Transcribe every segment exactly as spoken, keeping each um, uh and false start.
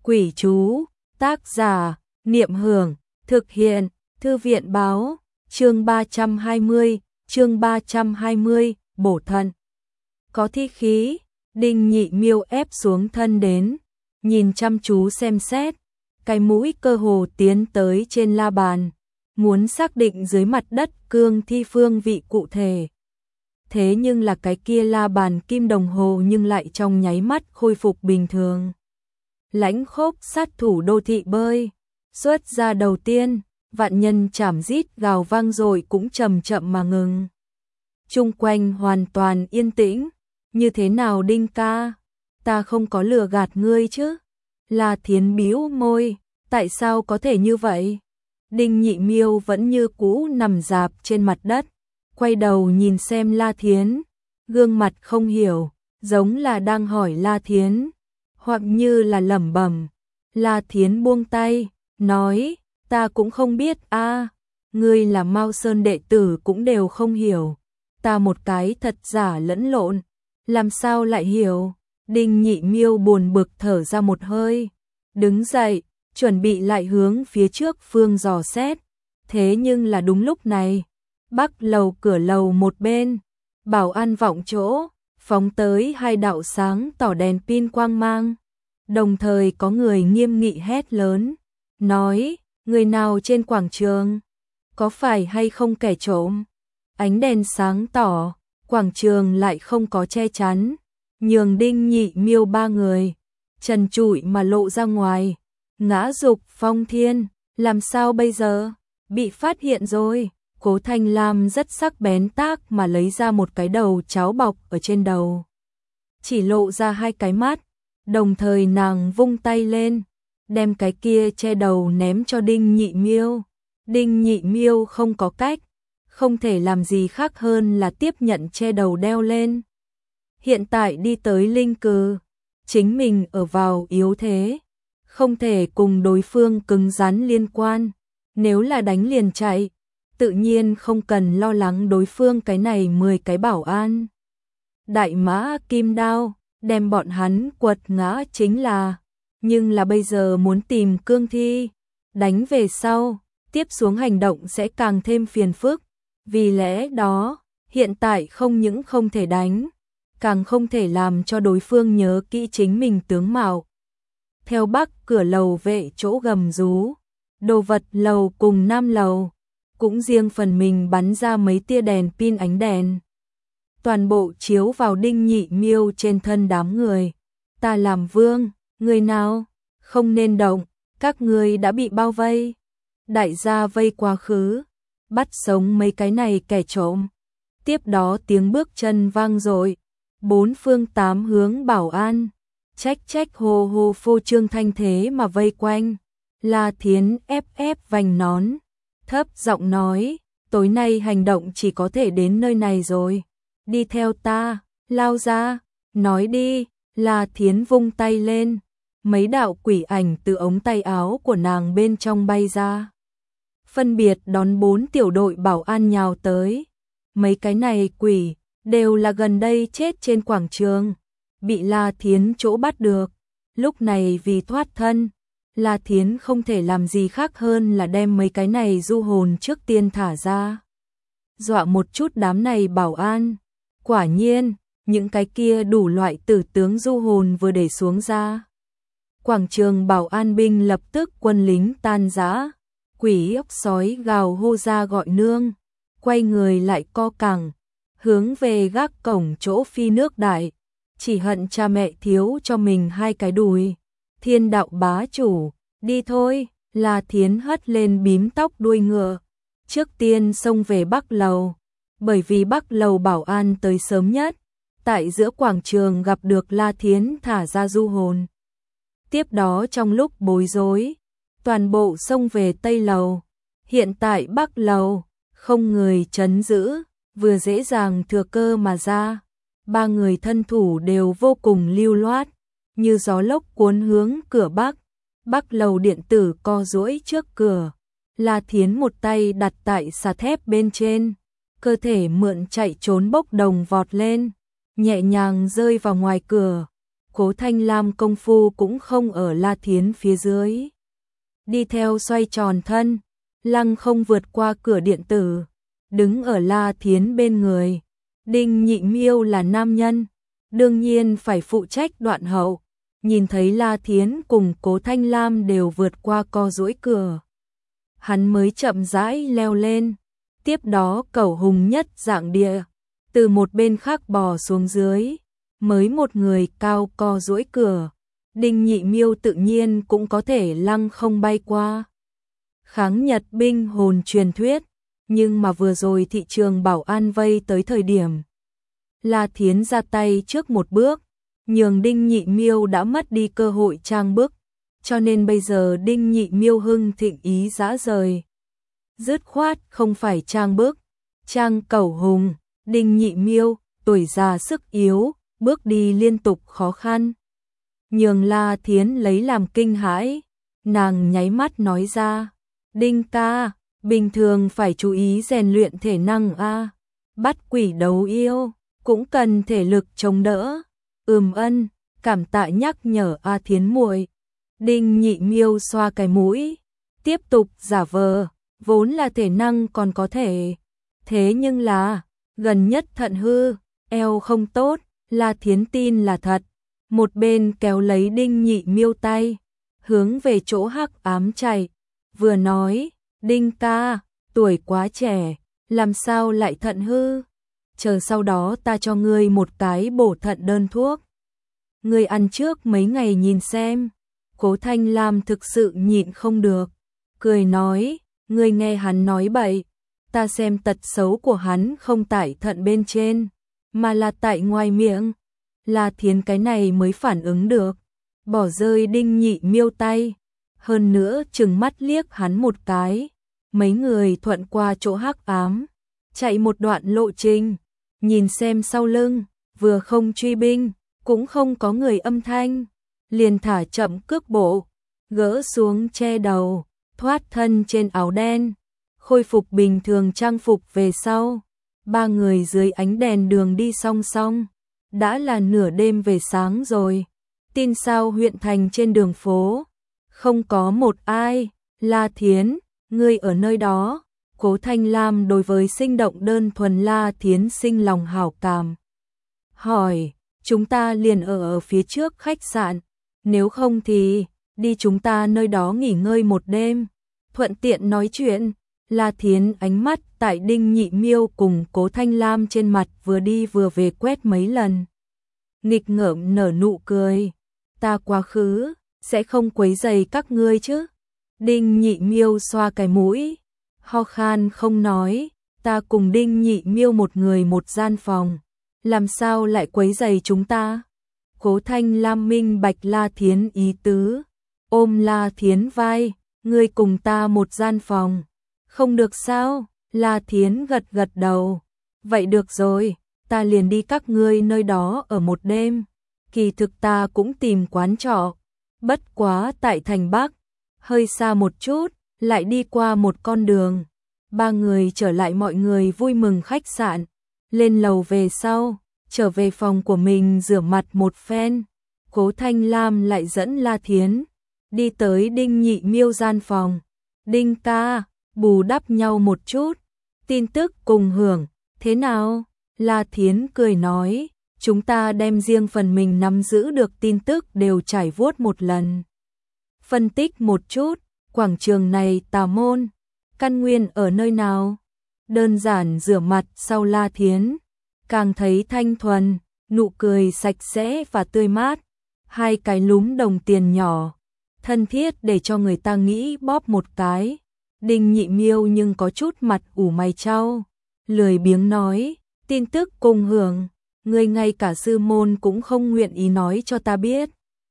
Quỷ chú, tác giả, Niệm Hưởng, thực hiện, Thư viện báo, chương ba trăm hai mươi, chương ba trăm hai mươi, bổ thận. Có thi khí, Đinh Nhị Miêu ép xuống thân đến, nhìn chăm chú xem xét, cái mũi cơ hồ tiến tới trên la bàn, muốn xác định dưới mặt đất cương thi phương vị cụ thể. Thế nhưng là cái kia la bàn kim đồng hồ nhưng lại trong nháy mắt khôi phục bình thường. Lãnh Khốc sát thủ đô thị bơi, xuất ra đầu tiên, vạn nhân chảm rít gào vang rồi cũng chậm chậm mà ngừng. Chung quanh hoàn toàn yên tĩnh, như thế nào Đinh ca, ta không có lừa gạt ngươi chứ? La Thiến bĩu môi, tại sao có thể như vậy? Đinh Nhị Miêu vẫn như cũ nằm rạp trên mặt đất, quay đầu nhìn xem La Thiến, gương mặt không hiểu, giống là đang hỏi La Thiến, hoặc như là lẩm bẩm. La Thiến buông tay, nói, ta cũng không biết a, ngươi là Mao Sơn đệ tử cũng đều không hiểu, ta một cái thật giả lẫn lộn, làm sao lại hiểu? Đinh Nhị Miêu buồn bực thở ra một hơi, đứng dậy, chuẩn bị lại hướng phía trước phương dò xét. Thế nhưng là đúng lúc này, bắc lầu cửa lầu một bên, bảo an vọng chỗ, phóng tới hai đạo sáng tỏ đèn pin quang mang. Đồng thời có người nghiêm nghị hét lớn, nói, người nào trên quảng trường, có phải hay không kẻ trộm? Ánh đèn sáng tỏ, quảng trường lại không có che chắn, nhường Đinh Nhị Miêu ba người, trần trụi mà lộ ra ngoài. Ngã Dục Phong Thiên, làm sao bây giờ? Bị phát hiện rồi. Cố Thanh Lam rất sắc bén tác mà lấy ra một cái đầu cháo bọc ở trên đầu, chỉ lộ ra hai cái mắt, đồng thời nàng vung tay lên, đem cái kia che đầu ném cho Đinh Nhị Miêu. Đinh Nhị Miêu không có cách, không thể làm gì khác hơn là tiếp nhận che đầu đeo lên. Hiện tại đi tới linh cư, chính mình ở vào yếu thế, không thể cùng đối phương cứng rắn liên quan, nếu là đánh liền chạy, tự nhiên không cần lo lắng đối phương cái này mười cái bảo an. Đại mã kim đao, đem bọn hắn quật ngã chính là, nhưng là bây giờ muốn tìm cương thi, đánh về sau, tiếp xuống hành động sẽ càng thêm phiền phức, vì lẽ đó, hiện tại không những không thể đánh, càng không thể làm cho đối phương nhớ kỹ chính mình tướng mạo. Theo bắc cửa lầu vệ chỗ gầm rú, đồ vật lầu cùng nam lầu, cũng riêng phần mình bắn ra mấy tia đèn pin ánh đèn. Toàn bộ chiếu vào Đinh Nhị Miêu trên thân đám người. Ta làm vương, người nào, không nên động, các người đã bị bao vây. Đại gia vây quá khứ, bắt sống mấy cái này kẻ trộm. Tiếp đó tiếng bước chân vang dội, bốn phương tám hướng bảo an, trách trách hô hô phô trương thanh thế mà vây quanh. La Thiến ép ép vành nón, thấp giọng nói, tối nay hành động chỉ có thể đến nơi này rồi. Đi theo ta, lao ra, nói đi. La Thiến vung tay lên, mấy đạo quỷ ảnh từ ống tay áo của nàng bên trong bay ra, phân biệt đón bốn tiểu đội bảo an nhào tới. Mấy cái này quỷ đều là gần đây chết trên quảng trường, bị La Thiến chỗ bắt được. Lúc này vì thoát thân, La Thiến không thể làm gì khác hơn là đem mấy cái này du hồn trước tiên thả ra, dọa một chút đám này bảo an. Quả nhiên, những cái kia đủ loại tử tướng du hồn vừa để xuống ra, quảng trường bảo an binh lập tức quân lính tan rã, quỷ ốc sói gào hô ra gọi nương, quay người lại co cẳng, hướng về gác cổng chỗ phi nước đại, chỉ hận cha mẹ thiếu cho mình hai cái đùi. Thiên đạo bá chủ, đi thôi. La Thiến hất lên bím tóc đuôi ngựa, trước tiên xông về bắc lầu, bởi vì bắc lầu bảo an tới sớm nhất, tại giữa quảng trường gặp được La Thiến thả ra du hồn. Tiếp đó trong lúc bối rối, toàn bộ xông về tây lầu. Hiện tại bắc lầu không người trấn giữ, vừa dễ dàng thừa cơ mà ra, ba người thân thủ đều vô cùng lưu loát, như gió lốc cuốn hướng cửa bắc. Bắc lầu điện tử co duỗi trước cửa, La Thiến một tay đặt tại xà thép bên trên, cơ thể mượn chạy trốn bốc đồng vọt lên, nhẹ nhàng rơi vào ngoài cửa, Cố Thanh Lam công phu cũng không ở La Thiến phía dưới. Đi theo xoay tròn thân, lăng không vượt qua cửa điện tử, đứng ở La Thiến bên người. Đinh Nhị Miêu là nam nhân, đương nhiên phải phụ trách đoạn hậu. Nhìn thấy La Thiến cùng Cố Thanh Lam đều vượt qua co duỗi cửa, hắn mới chậm rãi leo lên. Tiếp đó Cẩu Hùng nhất dạng địa, từ một bên khác bò xuống dưới, mới một người cao co duỗi cửa. Đinh Nhị Miêu tự nhiên cũng có thể lăng không bay qua. Kháng Nhật binh hồn truyền thuyết, nhưng mà vừa rồi thị trường bảo an vây tới thời điểm La Thiến ra tay trước một bước, nhường Đinh Nhị Miêu đã mất đi cơ hội trang bức, cho nên bây giờ Đinh Nhị Miêu hưng thịnh ý dã rời. Dứt khoát không phải trang bức, trang Cẩu Hùng. Đinh Nhị Miêu, tuổi già sức yếu, bước đi liên tục khó khăn. Nhường La Thiến lấy làm kinh hãi, nàng nháy mắt nói ra, Đinh ca, bình thường phải chú ý rèn luyện thể năng a, bắt quỷ đấu yêu, cũng cần thể lực chống đỡ. Ừm ân, cảm tạ nhắc nhở A Thiến muội. Đinh Nhị Miêu xoa cái mũi, tiếp tục giả vờ, vốn là thể năng còn có thể. Thế nhưng là, gần nhất thận hư, eo không tốt, La Thiến tin là thật. Một bên kéo lấy Đinh Nhị Miêu tay, hướng về chỗ hắc ám chạy, vừa nói, Đinh ca, tuổi quá trẻ, làm sao lại thận hư? Chờ sau đó ta cho ngươi một cái bổ thận đơn thuốc. Ngươi ăn trước mấy ngày nhìn xem. Cố Thanh Lam thực sự nhịn không được, cười nói, ngươi nghe hắn nói bậy, ta xem tật xấu của hắn không tại thận bên trên, mà là tại ngoài miệng. La Thiến cái này mới phản ứng được, bỏ rơi Đinh Nhị Miêu tay, hơn nữa trừng mắt liếc hắn một cái. Mấy người thuận qua chỗ hắc ám, chạy một đoạn lộ trình, nhìn xem sau lưng, vừa không truy binh, cũng không có người âm thanh, liền thả chậm cước bộ, gỡ xuống che đầu, thoát thân trên áo đen, khôi phục bình thường trang phục về sau. Ba người dưới ánh đèn đường đi song song, đã là nửa đêm về sáng rồi. Tin sao huyện thành trên đường phố, không có một ai. La Thiến, ngươi ở nơi đó. Cố Thanh Lam đối với sinh động đơn thuần La Thiến sinh lòng hảo cảm. Hỏi, chúng ta liền ở ở phía trước khách sạn, nếu không thì đi chúng ta nơi đó nghỉ ngơi một đêm, thuận tiện nói chuyện. La Thiến ánh mắt tại Đinh Nhị Miêu cùng Cố Thanh Lam trên mặt vừa đi vừa về quét mấy lần. Nghịch ngợm nở nụ cười, ta quá khứ, sẽ không quấy rầy các ngươi chứ. Đinh Nhị Miêu xoa cái mũi, ho khan không nói, ta cùng Đinh Nhị Miêu một người một gian phòng, làm sao lại quấy rầy chúng ta. Cố Thanh Lam minh bạch La Thiến ý tứ, ôm La Thiến vai, ngươi cùng ta một gian phòng, không được sao? La Thiến gật gật đầu, vậy được rồi, ta liền đi các ngươi nơi đó ở một đêm. Kỳ thực ta cũng tìm quán trọ, bất quá tại thành Bắc, hơi xa một chút, lại đi qua một con đường. Ba người trở lại, mọi người vui mừng khách sạn, lên lầu về sau, trở về phòng của mình rửa mặt một phen. Cố Thanh Lam lại dẫn La Thiến đi tới Đinh Nhị Miêu gian phòng. Đinh ca, bù đắp nhau một chút, tin tức cùng hưởng, thế nào? La Thiến cười nói, chúng ta đem riêng phần mình nắm giữ được tin tức đều trải vuốt một lần. Phân tích một chút, quảng trường này tà môn, căn nguyên ở nơi nào? Đơn giản rửa mặt sau La Thiến, càng thấy thanh thuần, nụ cười sạch sẽ và tươi mát, hai cái lúm đồng tiền nhỏ, thân thiết để cho người ta nghĩ bóp một cái. Đinh Nhị Miêu nhưng có chút mặt ủ mày chau, lười biếng nói, tin tức cùng hưởng, ngươi ngay cả sư môn cũng không nguyện ý nói cho ta biết.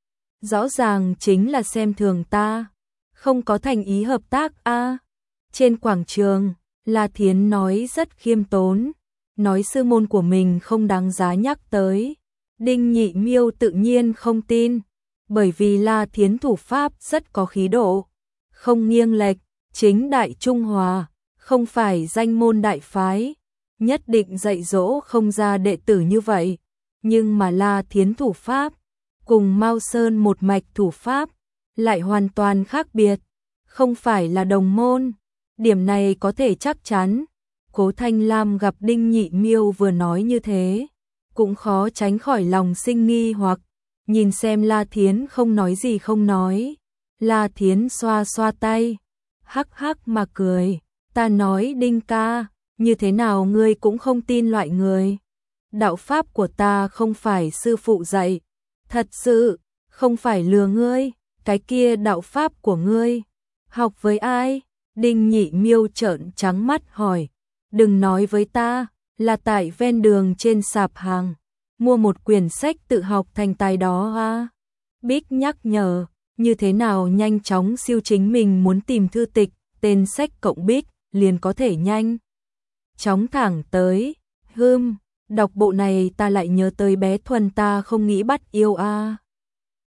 Rõ ràng chính là xem thường ta, không có thành ý hợp tác a. À. Trên quảng trường, La Thiến nói rất khiêm tốn, nói sư môn của mình không đáng giá nhắc tới. Đinh Nhị Miêu tự nhiên không tin, bởi vì La Thiến thủ pháp rất có khí độ, không nghiêng lệch, chính đại trung hòa, không phải danh môn đại phái, nhất định dạy dỗ không ra đệ tử như vậy. Nhưng mà La Thiến thủ pháp, cùng Mao Sơn một mạch thủ pháp, lại hoàn toàn khác biệt, không phải là đồng môn, điểm này có thể chắc chắn. Cố Thanh Lam gặp Đinh Nhị Miêu vừa nói như thế, cũng khó tránh khỏi lòng sinh nghi hoặc, nhìn xem La Thiến không nói gì không nói. La Thiến xoa xoa tay, hắc hắc mà cười, ta nói Đinh ca, như thế nào ngươi cũng không tin loại người. Đạo pháp của ta không phải sư phụ dạy, thật sự, không phải lừa ngươi, cái kia đạo pháp của ngươi, học với ai? Đinh Nhị Miêu trợn trắng mắt hỏi, đừng nói với ta, là tại ven đường trên sạp hàng, mua một quyển sách tự học thành tài đó à? Bích nhắc nhở, như thế nào nhanh chóng siêu chính mình muốn tìm thư tịch, tên sách cộng Bích, liền có thể nhanh chóng thẳng tới, hưm, đọc bộ này ta lại nhớ tới bé Thuần ta không nghĩ bắt yêu a. À.